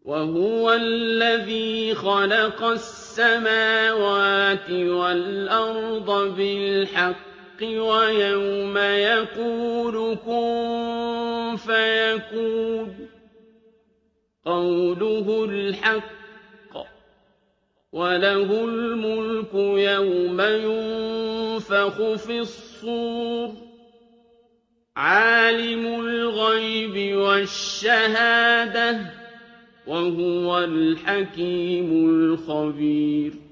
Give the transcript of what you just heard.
وَهُوَ الَّذِي خَلَقَ السَّمَاوَاتِ وَالْأَرْضَ بِالْحَقِّ وَيَوْمَ يَقُولُ كُن فَيَكُونُ قَوْلُهُ الْحَقُّ ۚ وَلَهُ الْمُلْكُ يَوْمَ يُنفَخُ فِي الصُّورِ ۚ عَالِمُ الْغَيْبِ وَالشَّهَادَةِ ۚ وَهُوَ الْحَكِيمُ الْخَبِيرُ